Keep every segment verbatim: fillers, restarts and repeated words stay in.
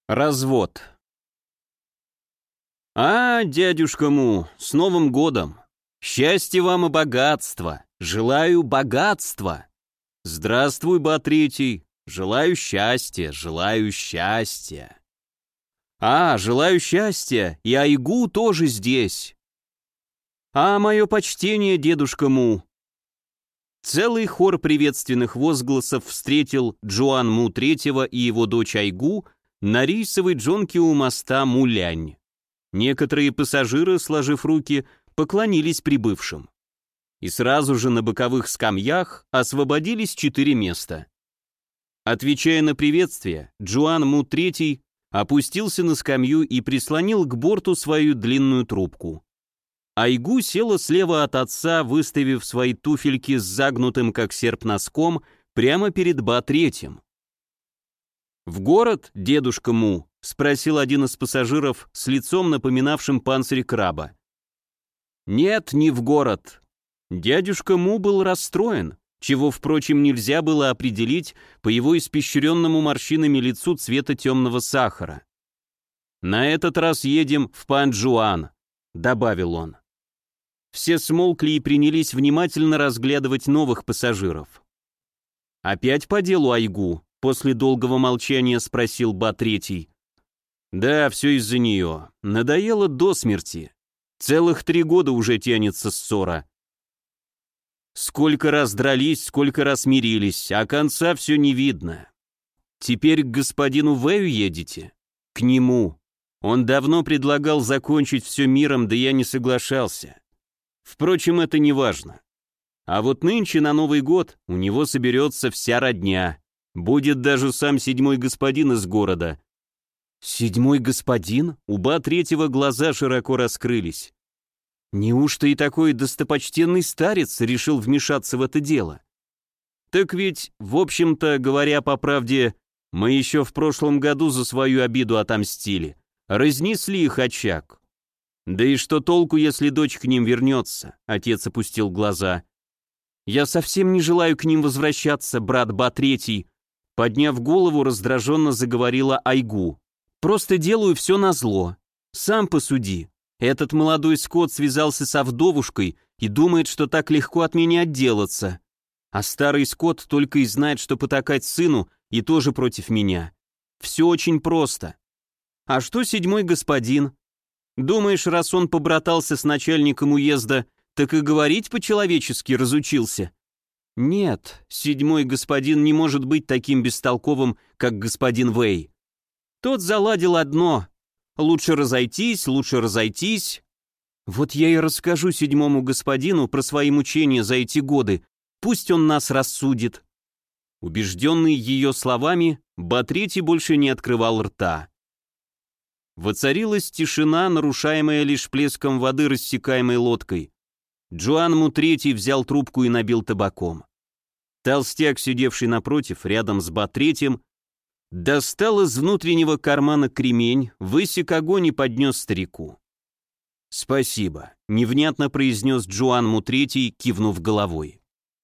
Развод. А, дядюшка Му, с Новым годом! Счастья вам и богатства! Желаю богатства! Здравствуй, Ба-третий! Желаю счастья, желаю счастья! А, желаю счастья, и Айгу тоже здесь! А, мое почтение, дедушка Му! Целый хор приветственных возгласов встретил Джоан Му третьего и его дочь Айгу на рейсовой джонке у моста Мулянь. Некоторые пассажиры, сложив руки, поклонились прибывшим. И сразу же на боковых скамьях освободились четыре места. Отвечая на приветствие, Джоан Му третий опустился на скамью и прислонил к борту свою длинную трубку. Айгу села слева от отца, выставив свои туфельки с загнутым как серп носком прямо перед Ба-третьим. «В город, дедушка Му?» — спросил один из пассажиров с лицом, напоминавшим панцирь краба. «Нет, не в город». Дядюшка Му был расстроен, чего, впрочем, нельзя было определить по его испещренному морщинами лицу цвета темного сахара. «На этот раз едем в Панчжуан», — добавил он. Все смолкли и принялись внимательно разглядывать новых пассажиров. «Опять по делу, Айгу?» — после долгого молчания спросил Ба-третий. «Да, все из-за нее. Надоело до смерти. Целых три года уже тянется ссора. Сколько раз дрались, сколько раз мирились, а конца все не видно. Теперь к господину Вэю едете? К нему. Он давно предлагал закончить все миром, да я не соглашался. Впрочем, это не важно. А вот нынче на Новый год у него соберется вся родня. Будет даже сам седьмой господин из города». «Седьмой господин?» У Ба-третьего глаза широко раскрылись. Неужто и такой достопочтенный старец решил вмешаться в это дело? Так ведь, в общем-то, говоря по правде, мы еще в прошлом году за свою обиду отомстили. Разнесли их очаг. Да и что толку, если дочь к ним вернется? Отец опустил глаза. Я совсем не желаю к ним возвращаться, брат Ба-третий. Подняв голову, раздраженно заговорила Айгу. Просто делаю все назло. Сам посуди. Этот молодой скот связался со вдовушкой и думает, что так легко от меня отделаться. А старый скот только и знает, что потакать сыну, и тоже против меня. Все очень просто. А что седьмой господин? Думаешь, раз он побратался с начальником уезда, так и говорить по-человечески разучился? Нет, седьмой господин не может быть таким бестолковым, как господин Вэй. Тот заладил одно. Лучше разойтись, лучше разойтись. Вот я и расскажу седьмому господину про свои мучения за эти годы. Пусть он нас рассудит». Убежденный ее словами, Ба-третий больше не открывал рта. Воцарилась тишина, нарушаемая лишь плеском воды, рассекаемой лодкой. Джоан Му третий взял трубку и набил табаком. Толстяк, сидевший напротив, рядом с Ба-третьим, достал из внутреннего кармана кремень, высек огонь и поднес старику. «Спасибо», — невнятно произнес Джоан Му третий, кивнув головой.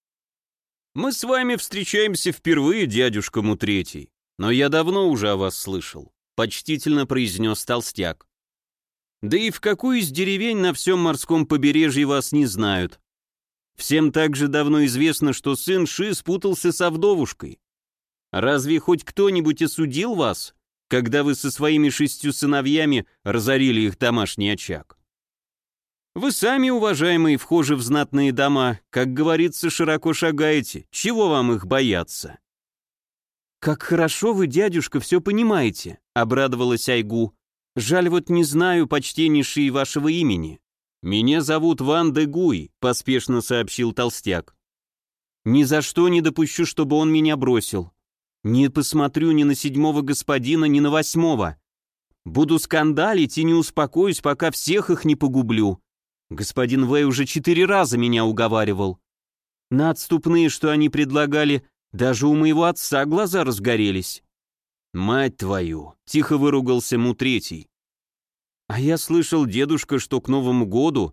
«Мы с вами встречаемся впервые, дядюшка Му третий, но я давно уже о вас слышал», — почтительно произнес толстяк. «Да и в какую из деревень на всем морском побережье вас не знают. Всем также давно известно, что сын Ши спутался со вдовушкой. Разве хоть кто-нибудь осудил вас, когда вы со своими шестью сыновьями разорили их домашний очаг? Вы сами, уважаемые, вхожи в знатные дома, как говорится, широко шагаете, чего вам их бояться?» «Как хорошо вы, дядюшка, все понимаете», — обрадовалась Айгу. «Жаль, вот не знаю, почтеннейший, вашего имени». «Меня зовут Ван де Гуй», — поспешно сообщил толстяк. «Ни за что не допущу, чтобы он меня бросил. Не посмотрю ни на седьмого господина, ни на восьмого. Буду скандалить и не успокоюсь, пока всех их не погублю. Господин Вэй уже четыре раза меня уговаривал. На отступные, что они предлагали, даже у моего отца глаза разгорелись». «Мать твою!» — тихо выругался Му третий. «А я слышал, дедушка, что к Новому году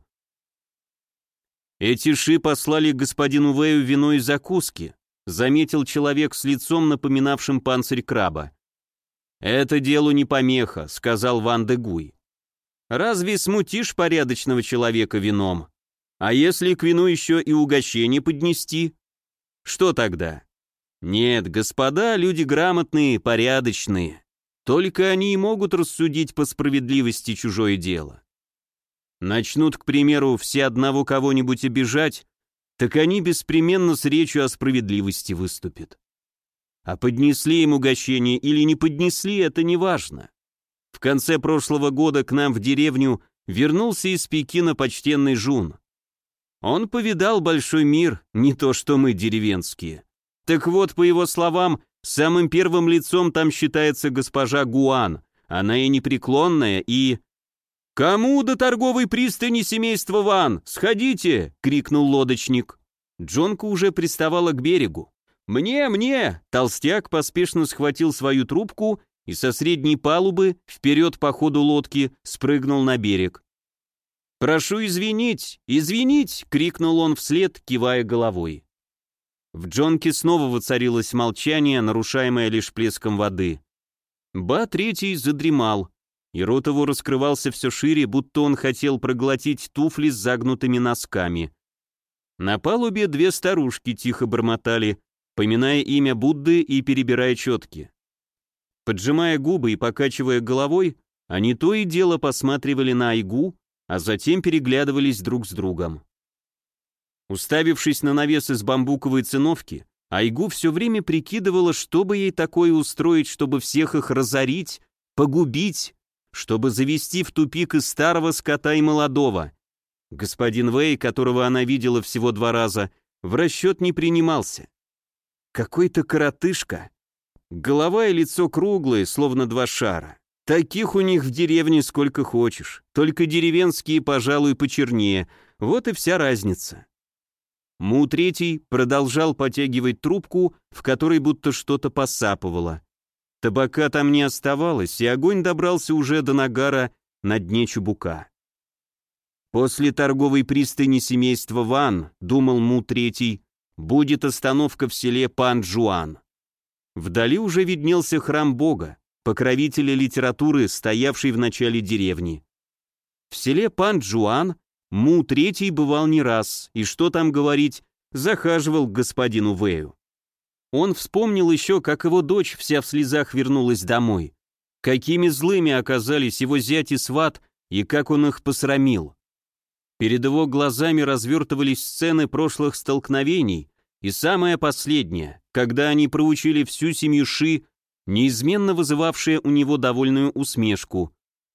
эти Ши послали господину Вэю вино и закуски», заметил человек с лицом, напоминавшим панцирь краба. «Это делу не помеха», — сказал Ван де Гуй. «Разве смутишь порядочного человека вином? А если к вину еще и угощение поднести? Что тогда? Нет, господа, люди грамотные, порядочные. Только они и могут рассудить по справедливости чужое дело. Начнут, к примеру, все одного кого-нибудь обижать, так они беспременно с речью о справедливости выступят. А поднесли им угощение или не поднесли, это не важно. В конце прошлого года к нам в деревню вернулся из Пекина почтенный Жун. Он повидал большой мир, не то что мы, деревенские. Так вот, по его словам, самым первым лицом там считается госпожа Гуан. Она и непреклонная, и... «Кому до торговой пристани семейства Ван? Сходите!» — крикнул лодочник. Джонка уже приставала к берегу. «Мне, мне!» — толстяк поспешно схватил свою трубку и со средней палубы, вперед по ходу лодки, спрыгнул на берег. «Прошу извинить, извинить!» — крикнул он вслед, кивая головой. В Джонке снова воцарилось молчание, нарушаемое лишь плеском воды. Ба-третий задремал, и рот его раскрывался все шире, будто он хотел проглотить туфли с загнутыми носками. На палубе две старушки тихо бормотали, поминая имя Будды и перебирая четки. Поджимая губы и покачивая головой, они то и дело посматривали на Айгу, а затем переглядывались друг с другом. Уставившись на навес из бамбуковой циновки, Айгу все время прикидывала, что бы ей такое устроить, чтобы всех их разорить, погубить, чтобы завести в тупик и старого скота, и молодого. Господин Вэй, которого она видела всего два раза, в расчет не принимался. Какой-то коротышка. Голова и лицо круглые, словно два шара. Таких у них в деревне сколько хочешь, только деревенские, пожалуй, почернее, вот и вся разница. Му-третий продолжал потягивать трубку, в которой будто что-то посапывало. Табака там не оставалось, и огонь добрался уже до нагара на дне чубука. «После торговой пристани семейства Ван, — думал Му-третий, — будет остановка в селе Пан-Джуан». Вдали уже виднелся храм Бога, покровителя литературы, стоявший в начале деревни. В селе Пан-Джуан Му-третий бывал не раз, и что там говорить, захаживал к господину Вэю. Он вспомнил еще, как его дочь вся в слезах вернулась домой, какими злыми оказались его зять и сват, и как он их посрамил. Перед его глазами развертывались сцены прошлых столкновений, и самое последнее, когда они проучили всю семью Ши, неизменно вызывавшее у него довольную усмешку.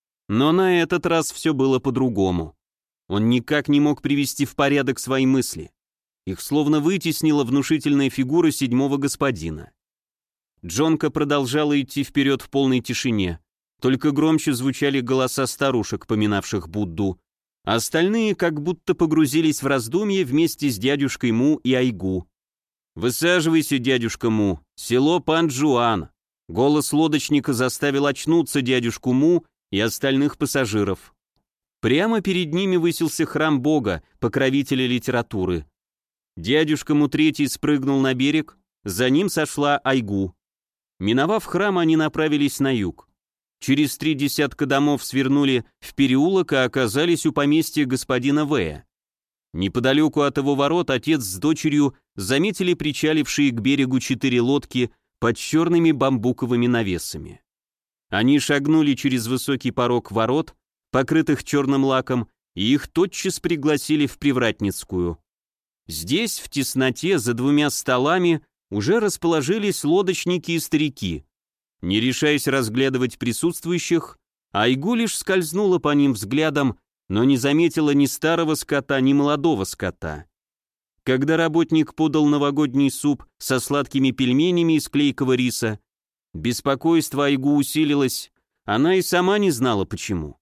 Но на этот раз все было по-другому. Он никак не мог привести в порядок свои мысли. Их словно вытеснила внушительная фигура седьмого господина. Джонка продолжала идти вперед в полной тишине, только громче звучали голоса старушек, поминавших Будду. Остальные как будто погрузились в раздумье вместе с дядюшкой Му и Айгу. «Высаживайся, дядюшка Му, село Пан-Джуан». Голос лодочника заставил очнуться дядюшку Му и остальных пассажиров. Прямо перед ними высился храм Бога, покровителя литературы. Дядюшка Му-третий спрыгнул на берег, за ним сошла Айгу. Миновав храм, они направились на юг. Через три десятка домов свернули в переулок и оказались у поместья господина Вэя. Неподалеку от его ворот отец с дочерью заметили причалившие к берегу четыре лодки под черными бамбуковыми навесами. Они шагнули через высокий порог ворот, покрытых черным лаком, и их тотчас пригласили в Привратницкую. Здесь, в тесноте, за двумя столами, уже расположились лодочники и старики. Не решаясь разглядывать присутствующих, Айгу лишь скользнула по ним взглядом, но не заметила ни старого скота, ни молодого скота. Когда работник подал новогодний суп со сладкими пельменями из клейкого риса, беспокойство Айгу усилилось, она и сама не знала почему.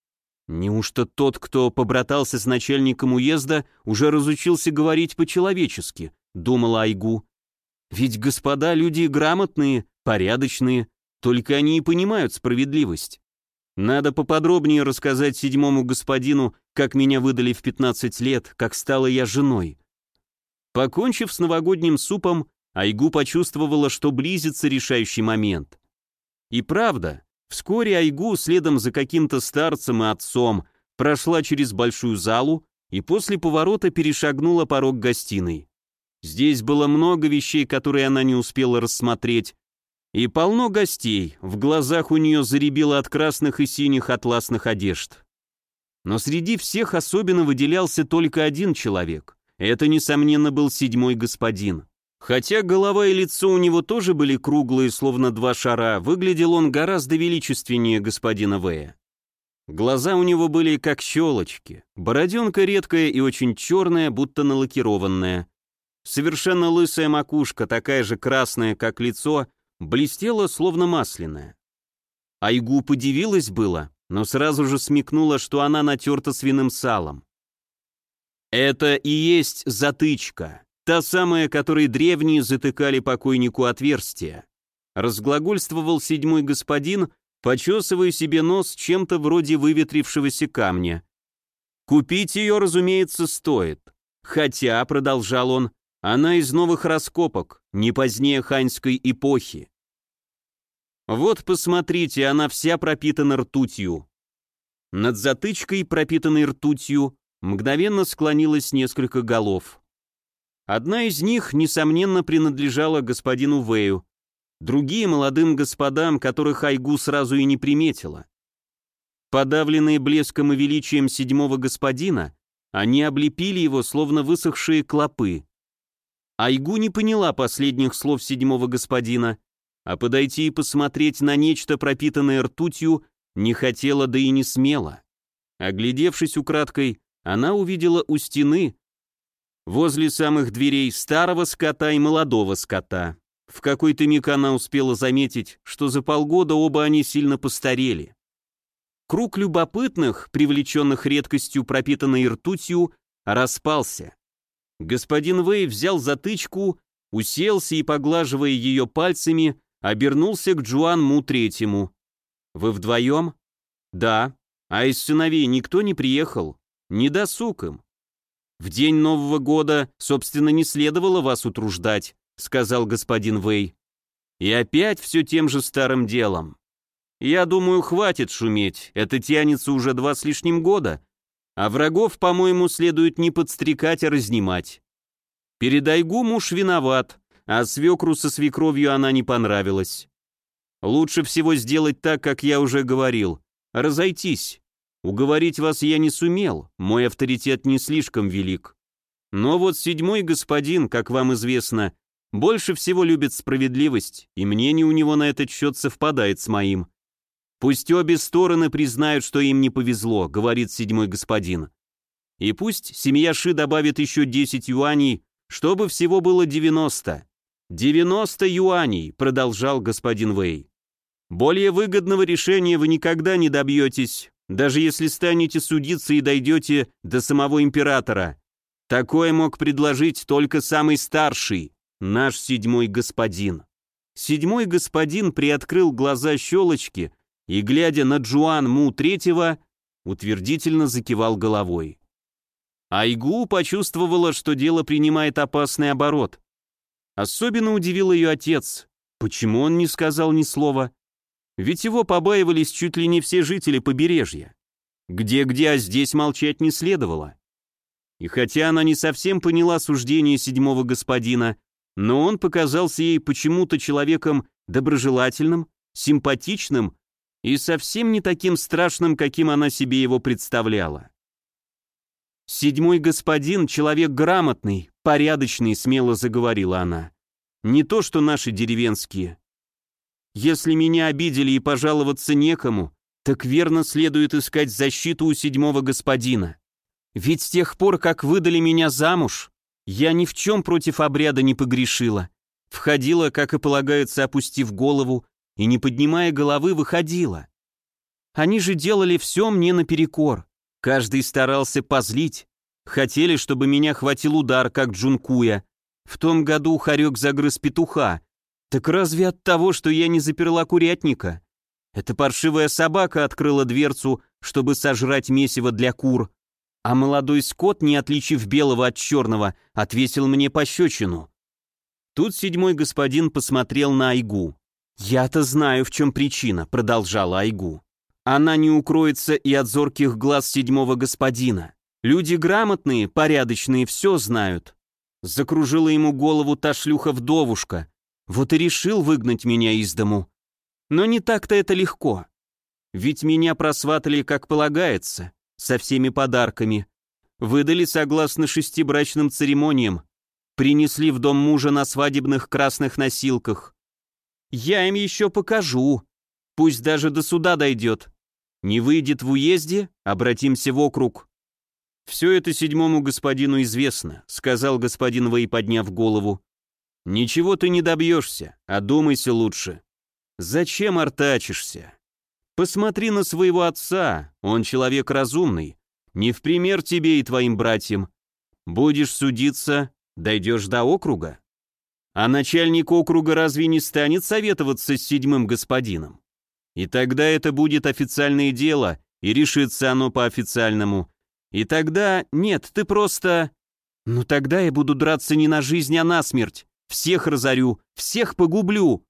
Неужто тот, кто побратался с начальником уезда, уже разучился говорить по-человечески, думала Айгу. Ведь господа люди грамотные, порядочные, только они и понимают справедливость. Надо поподробнее рассказать седьмому господину, как меня выдали в пятнадцать лет, как стала я женой. Покончив с новогодним супом, Айгу почувствовала, что близится решающий момент. И правда, вскоре Айгу следом за каким-то старцем и отцом прошла через большую залу и после поворота перешагнула порог гостиной. Здесь было много вещей, которые она не успела рассмотреть, и полно гостей, в глазах у нее заребило от красных и синих атласных одежд. Но среди всех особенно выделялся только один человек. Это, несомненно, был седьмой господин. Хотя голова и лицо у него тоже были круглые, словно два шара, выглядел он гораздо величественнее господина Вэя. Глаза у него были как щелочки, бороденка редкая и очень черная, будто налакированная. Совершенно лысая макушка, такая же красная, как лицо, блестела, словно масляная. Айгу подивилась было, но сразу же смекнула, что она натерта свиным салом. Это и есть затычка, та самая, которой древние затыкали покойнику отверстия. Разглагольствовал седьмой господин, почесывая себе нос чем-то вроде выветрившегося камня. Купить ее, разумеется, стоит. Хотя, продолжал он, она из новых раскопок, не позднее ханьской эпохи. Вот посмотрите, она вся пропитана ртутью. Над затычкой, пропитанной ртутью, мгновенно склонилось несколько голов. Одна из них, несомненно, принадлежала господину Вэю, другие — молодым господам, которых Айгу сразу и не приметила. Подавленные блеском и величием седьмого господина, они облепили его, словно высохшие клопы. Айгу не поняла последних слов седьмого господина, а подойти и посмотреть на нечто, пропитанное ртутью, не хотела, да и не смела. Оглядевшись украдкой, она увидела у стены, возле самых дверей, старого скота и молодого скота. В какой-то миг она успела заметить, что за полгода оба они сильно постарели. Круг любопытных, привлеченных редкостью, пропитанной ртутью, распался. Господин Вэй взял затычку, уселся и, поглаживая ее пальцами, обернулся к Джуан Му Третьему. «Вы вдвоем?» «Да. А из сыновей никто не приехал? Не досуг им. В день Нового года, собственно, не следовало вас утруждать», сказал господин Вэй. «И опять все тем же старым делом. Я думаю, хватит шуметь, это тянется уже два с лишним года, а врагов, по-моему, следует не подстрекать, а разнимать. Перед Айгу муж виноват, а свекру со свекровью она не понравилась. Лучше всего сделать так, как я уже говорил, разойтись. Уговорить вас я не сумел, мой авторитет не слишком велик. Но вот седьмой господин, как вам известно, больше всего любит справедливость, и мнение у него на этот счет совпадает с моим. Пусть обе стороны признают, что им не повезло, говорит седьмой господин. И пусть семья Ши добавит еще десять юаней, чтобы всего было девяносто. девяносто юаней, продолжал господин Вэй. Более выгодного решения вы никогда не добьетесь, даже если станете судиться и дойдете до самого императора. Такое мог предложить только самый старший, наш седьмой господин. Седьмой господин приоткрыл глаза щелочки и, глядя на Джуан Му Третьего, утвердительно закивал головой. Айгу почувствовала, что дело принимает опасный оборот. Особенно удивил ее отец. Почему он не сказал ни слова? Ведь его побаивались чуть ли не все жители побережья. Где-где, а здесь молчать не следовало. И хотя она не совсем поняла суждение седьмого господина, но он показался ей почему-то человеком доброжелательным, симпатичным и совсем не таким страшным, каким она себе его представляла. «Седьмой господин — человек грамотный, порядочный», — смело заговорила она. «Не то, что наши деревенские. Если меня обидели и пожаловаться некому, так верно следует искать защиту у седьмого господина. Ведь с тех пор, как выдали меня замуж, я ни в чем против обряда не погрешила. Входила, как и полагается, опустив голову, и, не поднимая головы, выходила. Они же делали все мне наперекор. Каждый старался позлить. Хотели, чтобы меня хватил удар, как Джункуя. В том году хорек загрыз петуха. Так разве от того, что я не заперла курятника? Эта паршивая собака открыла дверцу, чтобы сожрать месиво для кур, а молодой скот, не отличив белого от черного, отвесил мне пощечину. Тут седьмой господин посмотрел на Айгу. «Я-то знаю, в чем причина», — продолжала Айгу. «Она не укроется и от зорких глаз седьмого господина. Люди грамотные, порядочные, все знают. Закружила ему голову та шлюха-вдовушка. Вот и решил выгнать меня из дому. Но не так-то это легко. Ведь меня просватали, как полагается, со всеми подарками. Выдали согласно шести брачным церемониям. Принесли в дом мужа на свадебных красных носилках. Я им еще покажу. Пусть даже до суда дойдет. Не выйдет в уезде, обратимся в округ. «Все это седьмому господину известно», — сказал господин Вэй, подняв голову. «Ничего ты не добьешься, одумайся лучше. Зачем артачишься? Посмотри на своего отца, он человек разумный, не в пример тебе и твоим братьям. Будешь судиться, дойдешь до округа. А начальник округа разве не станет советоваться с седьмым господином? И тогда это будет официальное дело, и решится оно по-официальному. И тогда... Нет, ты просто... Ну тогда я буду драться не на жизнь, а на смерть. Всех разорю, всех погублю.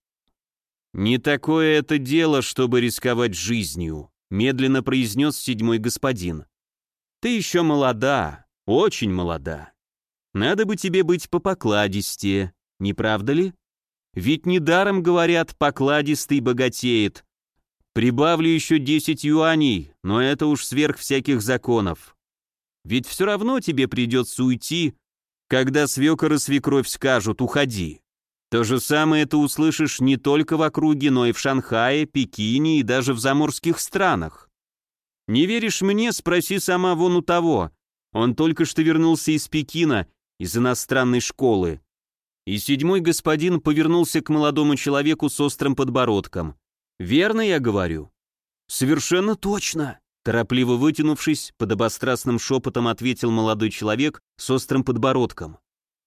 Не такое это дело, чтобы рисковать жизнью, медленно произнес седьмой господин. Ты еще молода, очень молода. Надо бы тебе быть попокладистее, не правда ли? Ведь недаром говорят, покладистый богатеет. Прибавлю еще десять юаней, но это уж сверх всяких законов. Ведь все равно тебе придется уйти, когда свекор и свекровь скажут «уходи». То же самое ты услышишь не только в округе, но и в Шанхае, Пекине и даже в заморских странах. Не веришь мне, спроси сама вон у того. Он только что вернулся из Пекина, из иностранной школы. И седьмой господин повернулся к молодому человеку с острым подбородком. «Верно я говорю?» «Совершенно точно!» Торопливо вытянувшись, подобострастным шепотом ответил молодой человек с острым подбородком.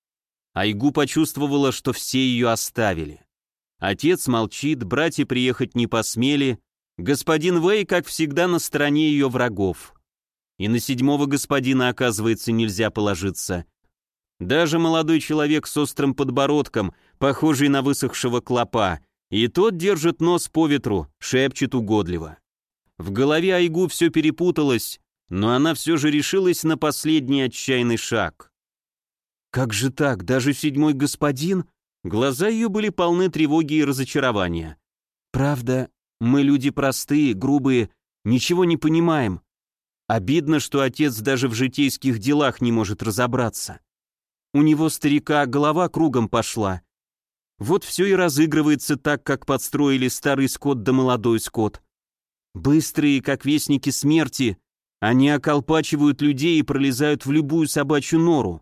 Айгу почувствовала, что все ее оставили. Отец молчит, братья приехать не посмели, господин Вэй, как всегда, на стороне ее врагов. И на седьмого господина, оказывается, нельзя положиться. Даже молодой человек с острым подбородком, похожий на высохшего клопа, и тот держит нос по ветру, шепчет угодливо. В голове Айгу все перепуталось, но она все же решилась на последний отчаянный шаг. «Как же так, даже седьмой господин?» Глаза ее были полны тревоги и разочарования. «Правда, мы люди простые, грубые, ничего не понимаем. Обидно, что отец даже в житейских делах не может разобраться. У него, старика, голова кругом пошла. Вот все и разыгрывается так, как подстроили старый скот да молодой скот. Быстрые, как вестники смерти, они околпачивают людей и пролезают в любую собачью нору.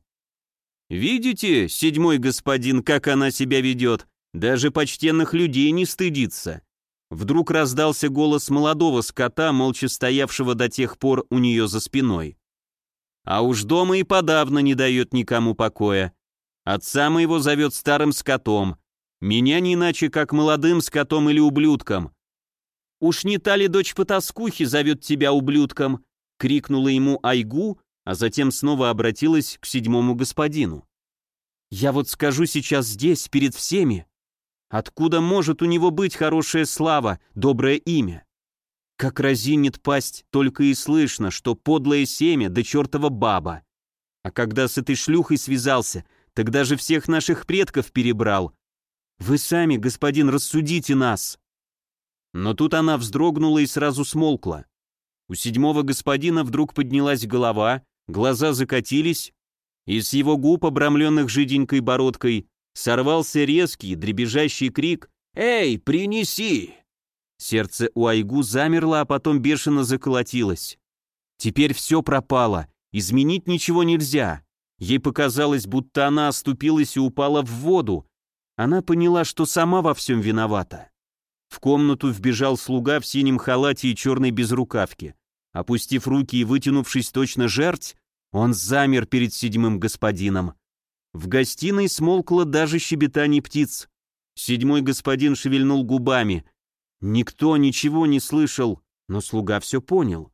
Видите, седьмой господин, как она себя ведет, даже почтенных людей не стыдится». Вдруг раздался голос молодого скота, молча стоявшего до тех пор у нее за спиной. А уж дома и подавно не дает никому покоя. Отца моего зовет старым скотом, меня не иначе, как молодым скотом или ублюдком. «Уж не та ли дочь потаскухи зовет тебя ублюдком?» — крикнула ему Айгу, а затем снова обратилась к седьмому господину. «Я вот скажу сейчас здесь, перед всеми, откуда может у него быть хорошая слава, доброе имя? Как разинет пасть, только и слышно, что подлое семя да чертова баба. А когда с этой шлюхой связался, тогда же всех наших предков перебрал. Вы сами, господин, рассудите нас». Но тут она вздрогнула и сразу смолкла. У седьмого господина вдруг поднялась голова, глаза закатились, и с его губ, обрамленных жиденькой бородкой, сорвался резкий, дребезжащий крик «Эй, принеси!». Сердце у Айгу замерло, а потом бешено заколотилось. Теперь все пропало, изменить ничего нельзя. Ей показалось, будто она оступилась и упала в воду. Она поняла, что сама во всем виновата. В комнату вбежал слуга в синем халате и черной безрукавке. Опустив руки и вытянувшись точно жерть, он замер перед седьмым господином. В гостиной смолкло даже щебетание птиц. Седьмой господин шевельнул губами. Никто ничего не слышал, но слуга все понял.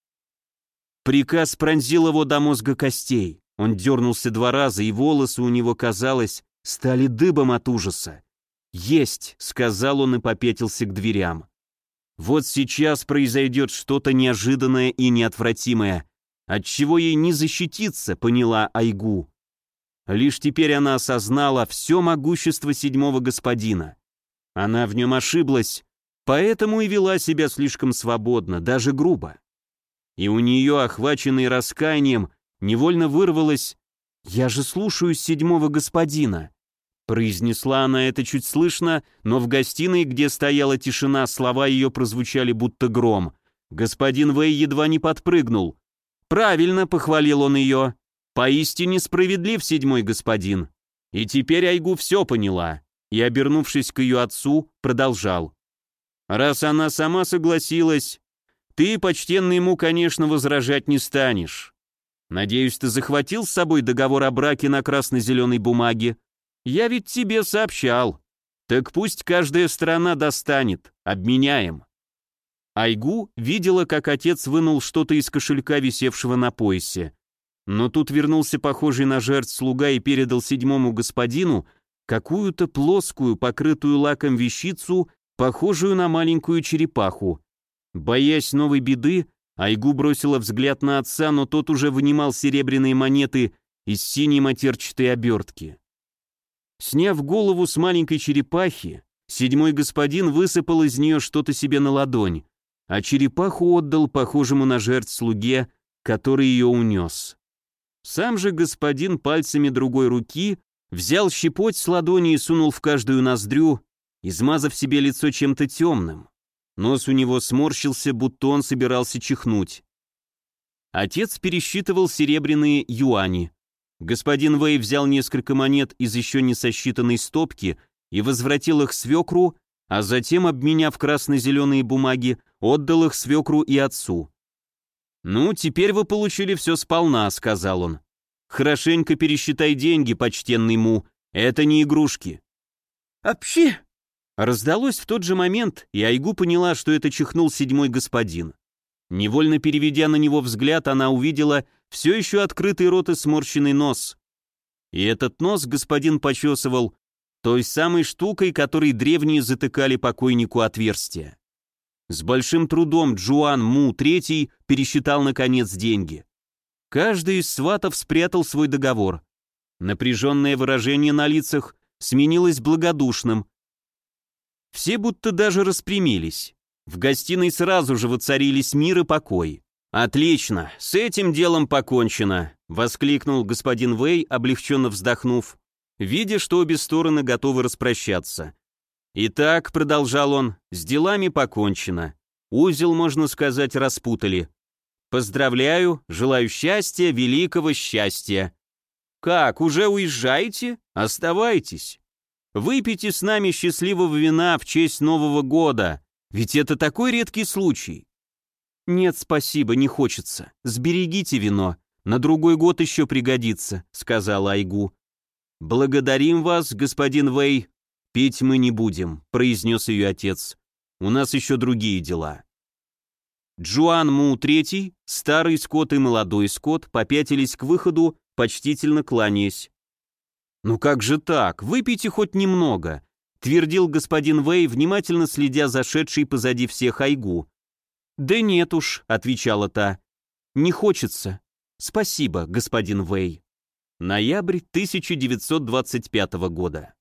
Приказ пронзил его до мозга костей. Он дернулся два раза, и волосы у него, казалось, стали дыбом от ужаса. «Есть», — сказал он и попятился к дверям. Вот сейчас произойдет что-то неожиданное и неотвратимое, от чего ей не защититься, поняла Айгу. Лишь теперь она осознала все могущество седьмого господина. Она в нем ошиблась, поэтому и вела себя слишком свободно, даже грубо. И у нее, охваченной раскаянием, невольно вырвалось: «Я же слушаюсь седьмого господина». Произнесла она это чуть слышно, но в гостиной, где стояла тишина, слова ее прозвучали будто гром. Господин Вэй едва не подпрыгнул. «Правильно», — похвалил он ее. «Поистине справедлив седьмой господин». И теперь Айгу все поняла, и, обернувшись к ее отцу, продолжал. «Раз она сама согласилась, ты, почтенный ему, конечно, возражать не станешь. Надеюсь, ты захватил с собой договор о браке на красно-зеленой бумаге? Я ведь тебе сообщал. Так пусть каждая сторона достанет, обменяем». Айгу видела, как отец вынул что-то из кошелька, висевшего на поясе. Но тут вернулся похожий на жертв слуга и передал седьмому господину какую-то плоскую, покрытую лаком вещицу, похожую на маленькую черепаху. Боясь новой беды, Айгу бросила взгляд на отца, но тот уже вынимал серебряные монеты из синей матерчатой обертки. Сняв голову с маленькой черепахи, седьмой господин высыпал из нее что-то себе на ладонь, а черепаху отдал похожему на жертв слуге, который ее унес. Сам же господин пальцами другой руки взял щепоть с ладони и сунул в каждую ноздрю, измазав себе лицо чем-то темным. Нос у него сморщился, будто он собирался чихнуть. Отец пересчитывал серебряные юани. Господин Вэй взял несколько монет из еще не сосчитанной стопки и возвратил их свекру, а затем, обменяв красно-зеленые бумаги, отдал их свекру и отцу. «Ну, теперь вы получили все сполна», — сказал он. «Хорошенько пересчитай деньги, почтенный му, это не игрушки». «Апчи!» Раздалось в тот же момент, и Айгу поняла, что это чихнул седьмой господин. Невольно переведя на него взгляд, она увидела все еще открытый рот и сморщенный нос. И этот нос господин почесывал той самой штукой, которой древние затыкали покойнику отверстия. С большим трудом Джуан Му третий пересчитал наконец деньги. Каждый из сватов спрятал свой договор. Напряженное выражение на лицах сменилось благодушным. Все будто даже распрямились. В гостиной сразу же воцарились мир и покой. «Отлично, с этим делом покончено», — воскликнул господин Вэй, облегченно вздохнув, видя, что обе стороны готовы распрощаться. «Итак», — продолжал он, — «с делами покончено. Узел, можно сказать, распутали. Поздравляю, желаю счастья, великого счастья». «Как, уже уезжаете? Оставайтесь. Выпейте с нами счастливого вина в честь Нового года, ведь это такой редкий случай». «Нет, спасибо, не хочется. Сберегите вино, на другой год еще пригодится», — сказала Айгу. «Благодарим вас, господин Вэй. Пить мы не будем», — произнес ее отец. «У нас еще другие дела». Джуан Му третий, старый скот и молодой скот попятились к выходу, почтительно кланяясь. «Ну как же так? Выпейте хоть немного», — твердил господин Вэй, внимательно следя за шедшей позади всех Айгу. «Да нет уж», — отвечала та, — «не хочется. Спасибо, господин Вэй». Ноябрь тысяча девятьсот двадцать пятого года.